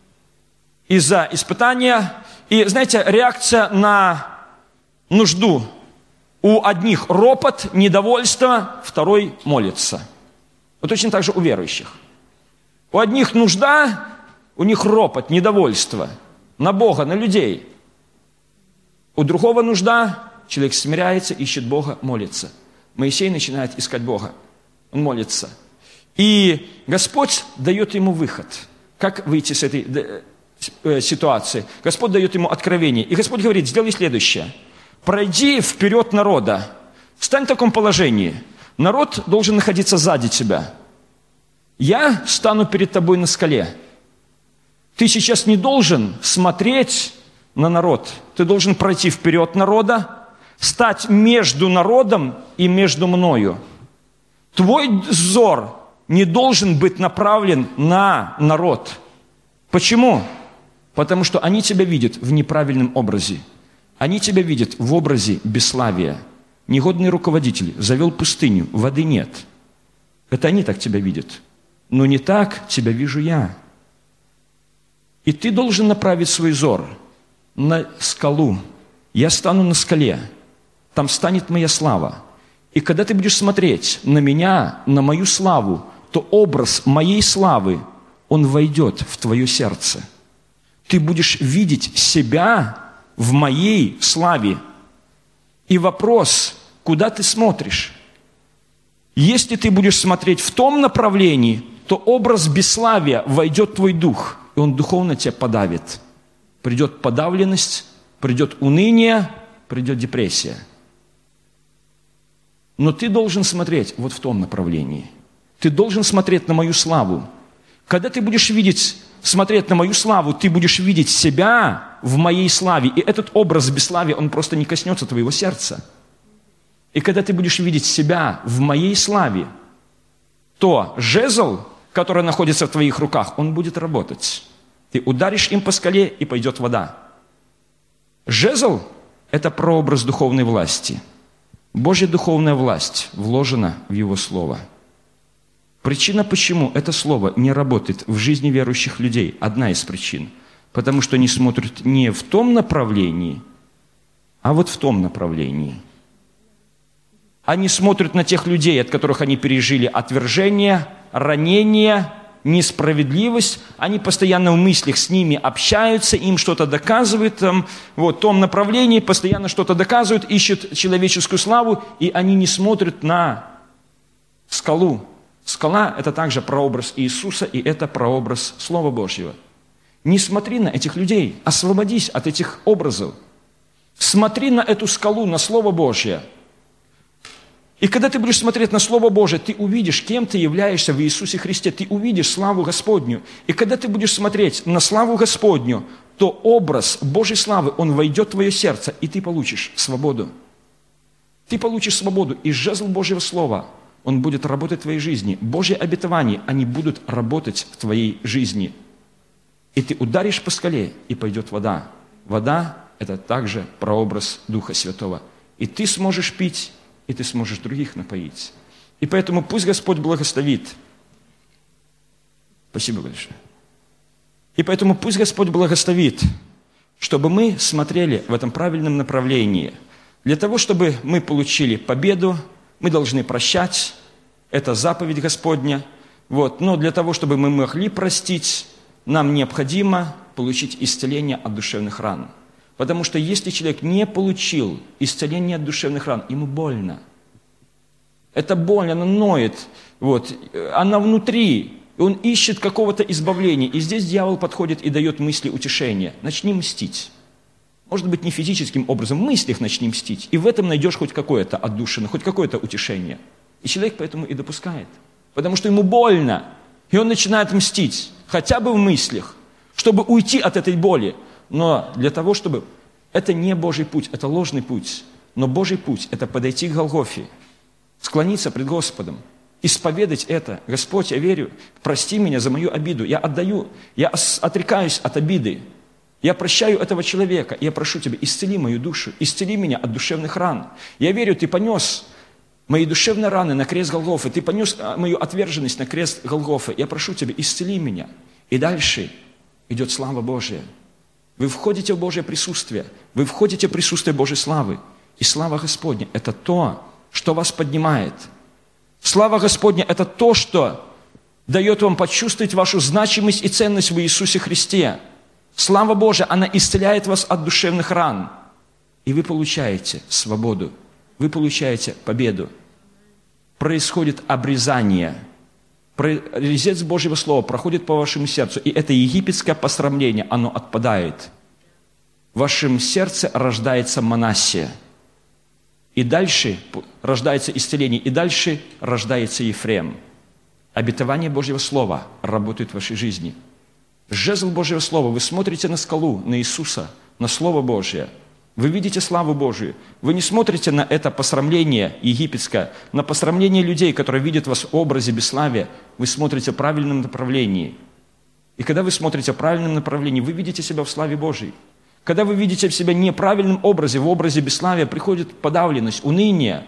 [SPEAKER 1] из-за испытания. И, знаете, реакция на нужду. У одних ропот, недовольство, второй молится. Вот точно так же у верующих. У одних нужда, у них ропот, недовольство на Бога, на людей. У другого нужда, человек смиряется, ищет Бога, молится. Моисей начинает искать Бога, он молится. И Господь дает ему выход. Как выйти с этой ситуации? Господь дает ему откровение. И Господь говорит, сделай следующее. Пройди вперед народа. Встань в таком положении. Народ должен находиться сзади тебя. Я стану перед тобой на скале. Ты сейчас не должен смотреть на народ. Ты должен пройти вперед народа, стать между народом и между мною. Твой взор не должен быть направлен на народ. Почему? Потому что они тебя видят в неправильном образе. Они тебя видят в образе бесславия. Негодный руководитель завел пустыню, воды нет. Это они так тебя видят. Но не так тебя вижу я. И ты должен направить свой взор на скалу. Я стану на скале. Там станет моя слава. И когда ты будешь смотреть на меня, на мою славу, то образ моей славы, он войдет в твое сердце. Ты будешь видеть себя в моей славе. И вопрос, куда ты смотришь? Если ты будешь смотреть в том направлении, то образ бесславия войдет в твой дух, и он духовно тебя подавит. Придет подавленность, придет уныние, придет депрессия. Но ты должен смотреть вот в том направлении. Ты должен смотреть на мою славу. Когда ты будешь видеть, смотреть на мою славу, ты будешь видеть себя в моей славе. И этот образ бесславия, он просто не коснется твоего сердца. И когда ты будешь видеть себя в моей славе, то жезл, который находится в твоих руках, он будет работать. Ты ударишь им по скале, и пойдет вода. Жезл – это прообраз духовной власти. Божья духовная власть вложена в Его Слово. Причина, почему это Слово не работает в жизни верующих людей, одна из причин. Потому что они смотрят не в том направлении, а вот в том направлении. Они смотрят на тех людей, от которых они пережили отвержение, ранение, несправедливость. Они постоянно в мыслях с ними общаются, им что-то доказывают, там, вот, в том направлении, постоянно что-то доказывают, ищут человеческую славу, и они не смотрят на скалу. Скала – это также прообраз Иисуса, и это прообраз Слова Божьего. Не смотри на этих людей, освободись от этих образов. Смотри на эту скалу, на Слово Божье. И когда ты будешь смотреть на Слово Божие, ты увидишь, кем ты являешься в Иисусе Христе, ты увидишь славу Господню. И когда ты будешь смотреть на славу Господню, то образ Божьей славы, он войдет в твое сердце, и ты получишь свободу. Ты получишь свободу, и жезл Божьего Слова, он будет работать в твоей жизни. Божьи обетования, они будут работать в твоей жизни. И ты ударишь по скале, и пойдет вода. Вода – это также прообраз Духа Святого. И ты сможешь пить, и ты сможешь других напоить. И поэтому пусть Господь благословит. Спасибо большое. И поэтому пусть Господь благословит, чтобы мы смотрели в этом правильном направлении. Для того, чтобы мы получили победу, мы должны прощать. Это заповедь Господня. Вот. Но для того, чтобы мы могли простить, нам необходимо получить исцеление от душевных ран. Потому что если человек не получил исцеление от душевных ран, ему больно. Это боль, она ноет, вот, она внутри, и он ищет какого-то избавления. И здесь дьявол подходит и дает мысли утешения. Начни мстить. Может быть, не физическим образом, в мыслях начни мстить. И в этом найдешь хоть какое-то отдушина, хоть какое-то утешение. И человек поэтому и допускает. Потому что ему больно, и он начинает мстить, хотя бы в мыслях, чтобы уйти от этой боли. Но для того, чтобы... Это не Божий путь, это ложный путь. Но Божий путь – это подойти к Голгофе, склониться пред Господом, исповедать это. Господь, я верю, прости меня за мою обиду. Я отдаю, я отрекаюсь от обиды. Я прощаю этого человека. Я прошу Тебя, исцели мою душу, исцели меня от душевных ран. Я верю, Ты понес мои душевные раны на крест Голгофы, Ты понес мою отверженность на крест Голгофы. Я прошу Тебя, исцели меня. И дальше идет слава Божия. Вы входите в Божье присутствие, вы входите в присутствие Божьей славы. И слава Господня – это то, что вас поднимает. Слава Господня – это то, что дает вам почувствовать вашу значимость и ценность в Иисусе Христе. Слава Божия, она исцеляет вас от душевных ран. И вы получаете свободу, вы получаете победу. Происходит обрезание. Резец Божьего Слова проходит по вашему сердцу, и это египетское посрамление, оно отпадает. В вашем сердце рождается Манассия. И дальше рождается исцеление, и дальше рождается Ефрем. Обетование Божьего Слова работает в вашей жизни. Жезл Божьего Слова, вы смотрите на скалу, на Иисуса, на Слово Божье. Вы видите славу Божию. Вы не смотрите на это посрамление египетское, на посрамление людей, которые видят вас в образе бесславия. Вы смотрите в правильном направлении. И когда вы смотрите в правильном направлении, вы видите себя в славе Божией. Когда вы видите себя в неправильном образе, в образе бесславия, приходит подавленность, уныние.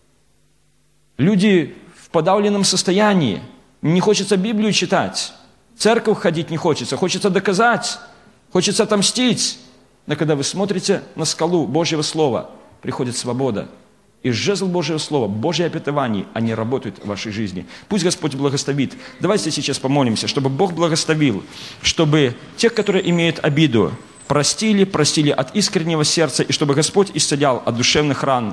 [SPEAKER 1] Люди в подавленном состоянии. Не хочется Библию читать. В церковь ходить не хочется. Хочется доказать. Хочется отомстить. Но когда вы смотрите на скалу Божьего Слова, приходит свобода. И жезл Божьего Слова, Божье обетование, они работают в вашей жизни. Пусть Господь благословит. Давайте сейчас помолимся, чтобы Бог благословил, чтобы тех, которые имеют обиду, простили, простили от искреннего сердца, и чтобы Господь исцелял от душевных ран.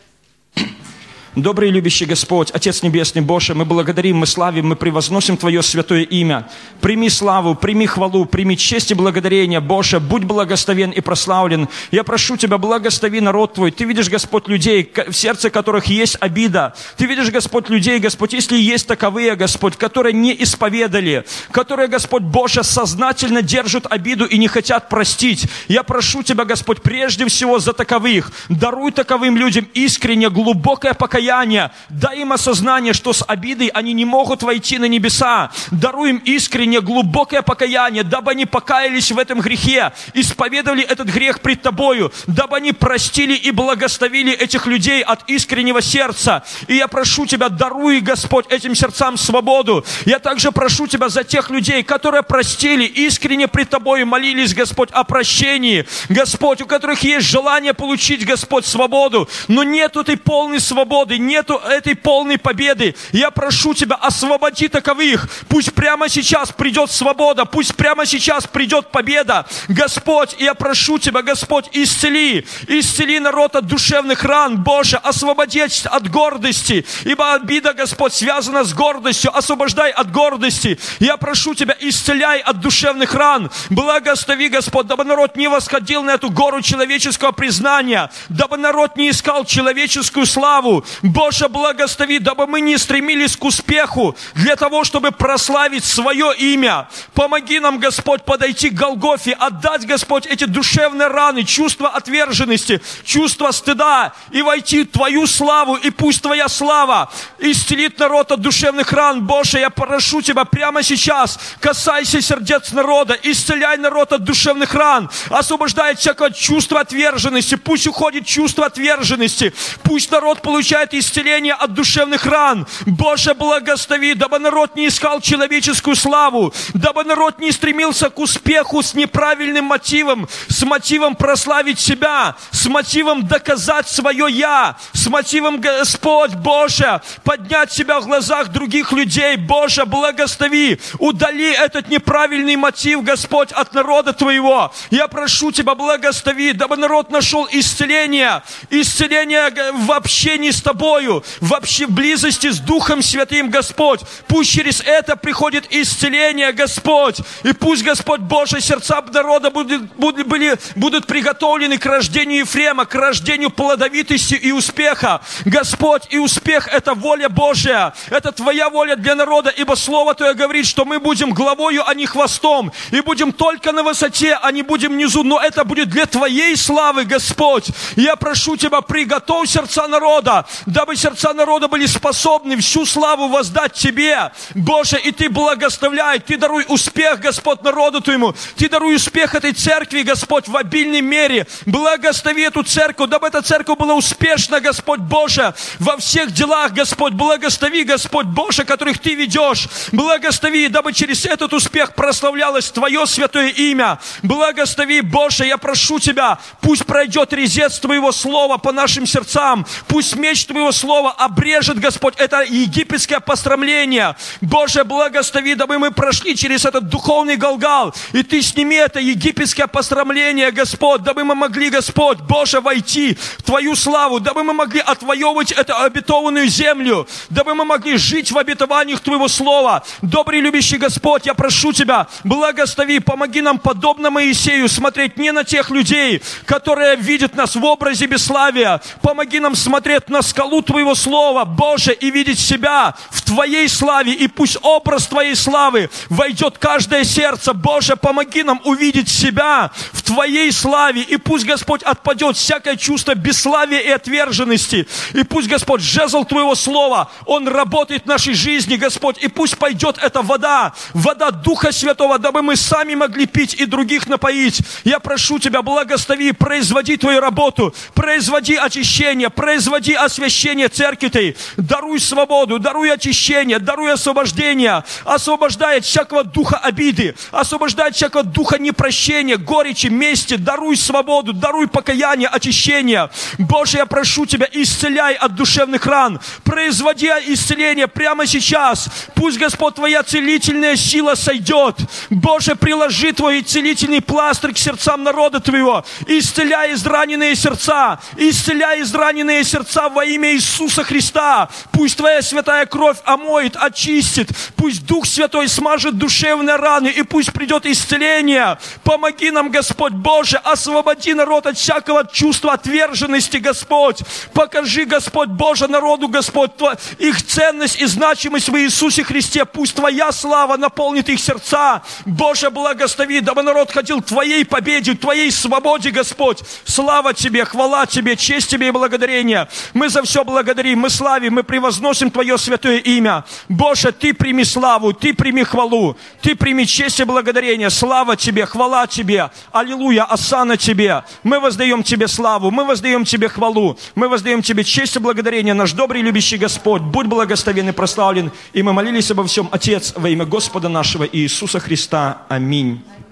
[SPEAKER 1] Добрый и любящий Господь, Отец Небесный, Боже, мы благодарим, мы славим, мы превозносим Твое святое имя. Прими славу, прими хвалу, прими честь и благодарение, Боже, будь благословен и прославлен. Я прошу Тебя, благослови народ Твой. Ты видишь, Господь, людей, в сердце которых есть обида. Ты видишь, Господь, людей, Господь, если есть таковые, Господь, которые не исповедали, которые, Господь, Боже, сознательно держат обиду и не хотят простить. Я прошу Тебя, Господь, прежде всего за таковых. Даруй таковым людям искренне, глубокое покаяние. Дай им осознание, что с обидой они не могут войти на небеса. Даруй им искренне, глубокое покаяние, дабы они покаялись в этом грехе, исповедовали этот грех пред Тобою, дабы они простили и благословили этих людей от искреннего сердца. И я прошу Тебя, даруй, Господь, этим сердцам свободу. Я также прошу Тебя за тех людей, которые простили, искренне пред Тобою молились, Господь, о прощении. Господь, у которых есть желание получить, Господь, свободу, но нет этой полной свободы, нету этой полной победы. Я прошу Тебя, освободи таковых. Пусть прямо сейчас придет свобода, пусть прямо сейчас придет победа. Господь, я прошу Тебя, Господь, исцели, исцели народ от душевных ран, Боже, освободи от гордости, ибо обида, Господь, связана с гордостью, освобождай от гордости. Я прошу Тебя, исцеляй от душевных ран, благослови, Господь, дабы народ не восходил на эту гору человеческого признания, дабы народ не искал человеческую славу. Боже, благослови, дабы мы не стремились к успеху для того, чтобы прославить свое имя. Помоги нам, Господь, подойти к Голгофе, отдать, Господь, эти душевные раны, чувство отверженности, чувство стыда и войти в Твою славу, и пусть Твоя слава исцелит народ от душевных ран. Боже, я прошу Тебя прямо сейчас, касайся сердец народа, исцеляй народ от душевных ран, освобождай от всякого чувства отверженности, пусть уходит чувство отверженности, пусть народ получает исцеление от душевных ран. Боже, благослови, дабы народ не искал человеческую славу, дабы народ не стремился к успеху с неправильным мотивом, с мотивом прославить себя, с мотивом доказать свое «я», с мотивом, Господь, Боже, поднять себя в глазах других людей. Боже, благослови, удали этот неправильный мотив, Господь, от народа Твоего. Я прошу Тебя, благослови, дабы народ нашел исцеление, исцеление в общении с Тобою, вообще в близости с Духом Святым, Господь. Пусть через это приходит исцеление, Господь. И пусть, Господь Божий, сердца народа будут, будут, были, будут приготовлены к рождению Ефрема, к рождению плодовитости и успеха. Господь, и успех – это воля Божья. Это Твоя воля для народа, ибо Слово Твое говорит, что мы будем главою, а не хвостом. И будем только на высоте, а не будем внизу. Но это будет для Твоей славы, Господь. Я прошу Тебя, приготовь сердца народа, дабы сердца народа были способны всю славу воздать Тебе. Боже, и Ты благословляй, Ты даруй успех, Господь, народу Твоему. Ты даруй успех этой церкви, Господь, в обильной мере. Благослови эту церковь, дабы эта церковь была успешна, Господь Боже, во всех делах, Господь. Благослови, Господь Боже, которых Ты ведешь. Благослови, дабы через этот успех прославлялось Твое святое имя. Благослови, Боже, я прошу Тебя, пусть пройдет резец Твоего слова по нашим сердцам. Пусть меч Твоего слова обрежет, Господь, это египетское пострамление. Боже, благослови, дабы мы прошли через этот духовный Голгал, и Ты сними это египетское пострамление, Господь, дабы мы могли, Господь, Боже, войти в Твою славу, дабы мы могли отвоевывать эту обетованную землю, дабы мы могли жить в обетованиях Твоего слова. Добрый любящий Господь, я прошу Тебя, благослови, помоги нам, подобно Моисею, смотреть не на тех людей, которые видят нас в образе бесславия. Помоги нам смотреть на скалу Твоего слова, Боже, и видеть себя в Твоей славе, и пусть образ Твоей славы войдет в каждое сердце. Боже, помоги нам увидеть себя в Твоей славе, и пусть, Господь, отпадет всякое чувство бесславия и отверженности, и пусть, Господь, жезл Твоего слова, он работает в нашей жизни, Господь, и пусть пойдет эта вода, вода Духа Святого, дабы мы сами могли пить и других напоить. Я прошу Тебя, благослови, производи Твою работу, производи очищение, производи освящение, прощение церкви Твоей, даруй свободу, даруй очищение, даруй освобождение, освобождай от всякого духа обиды, освобождай от всякого духа непрощения, горечи, мести, даруй свободу, даруй покаяние, очищение. Боже, я прошу Тебя, исцеляй от душевных ран, производи исцеление прямо сейчас. Пусть, Господь, Твоя целительная сила сойдет. Боже, приложи Твой целительный пластырь к сердцам народа Твоего, исцеляй израненные сердца, исцеляй израненные сердца во имя Иисуса Христа. Пусть Твоя святая кровь омоет, очистит, пусть Дух Святой смажет душевные раны, и пусть придет исцеление. Помоги нам, Господь Боже, освободи народ от всякого чувства отверженности, Господь. Покажи, Господь Боже, народу, Господь, их ценность и значимость в Иисусе Христе. Пусть Твоя слава наполнит их сердца. Боже, благослови, дабы народ ходил к Твоей победе, к Твоей свободе, Господь. Слава Тебе, хвала Тебе, честь Тебе и благодарение. Мы за все благодарим, мы славим, мы превозносим Твое святое имя. Боже, Ты прими славу, Ты прими хвалу, Ты прими честь и благодарение. Слава Тебе, хвала Тебе, аллилуйя, осанна Тебе. Мы воздаем Тебе славу, мы воздаем Тебе хвалу, мы воздаем Тебе честь и благодарение. Наш добрый и любящий Господь, будь благословен и прославлен. И мы молились обо всем, Отец, во имя Господа нашего Иисуса Христа. Аминь.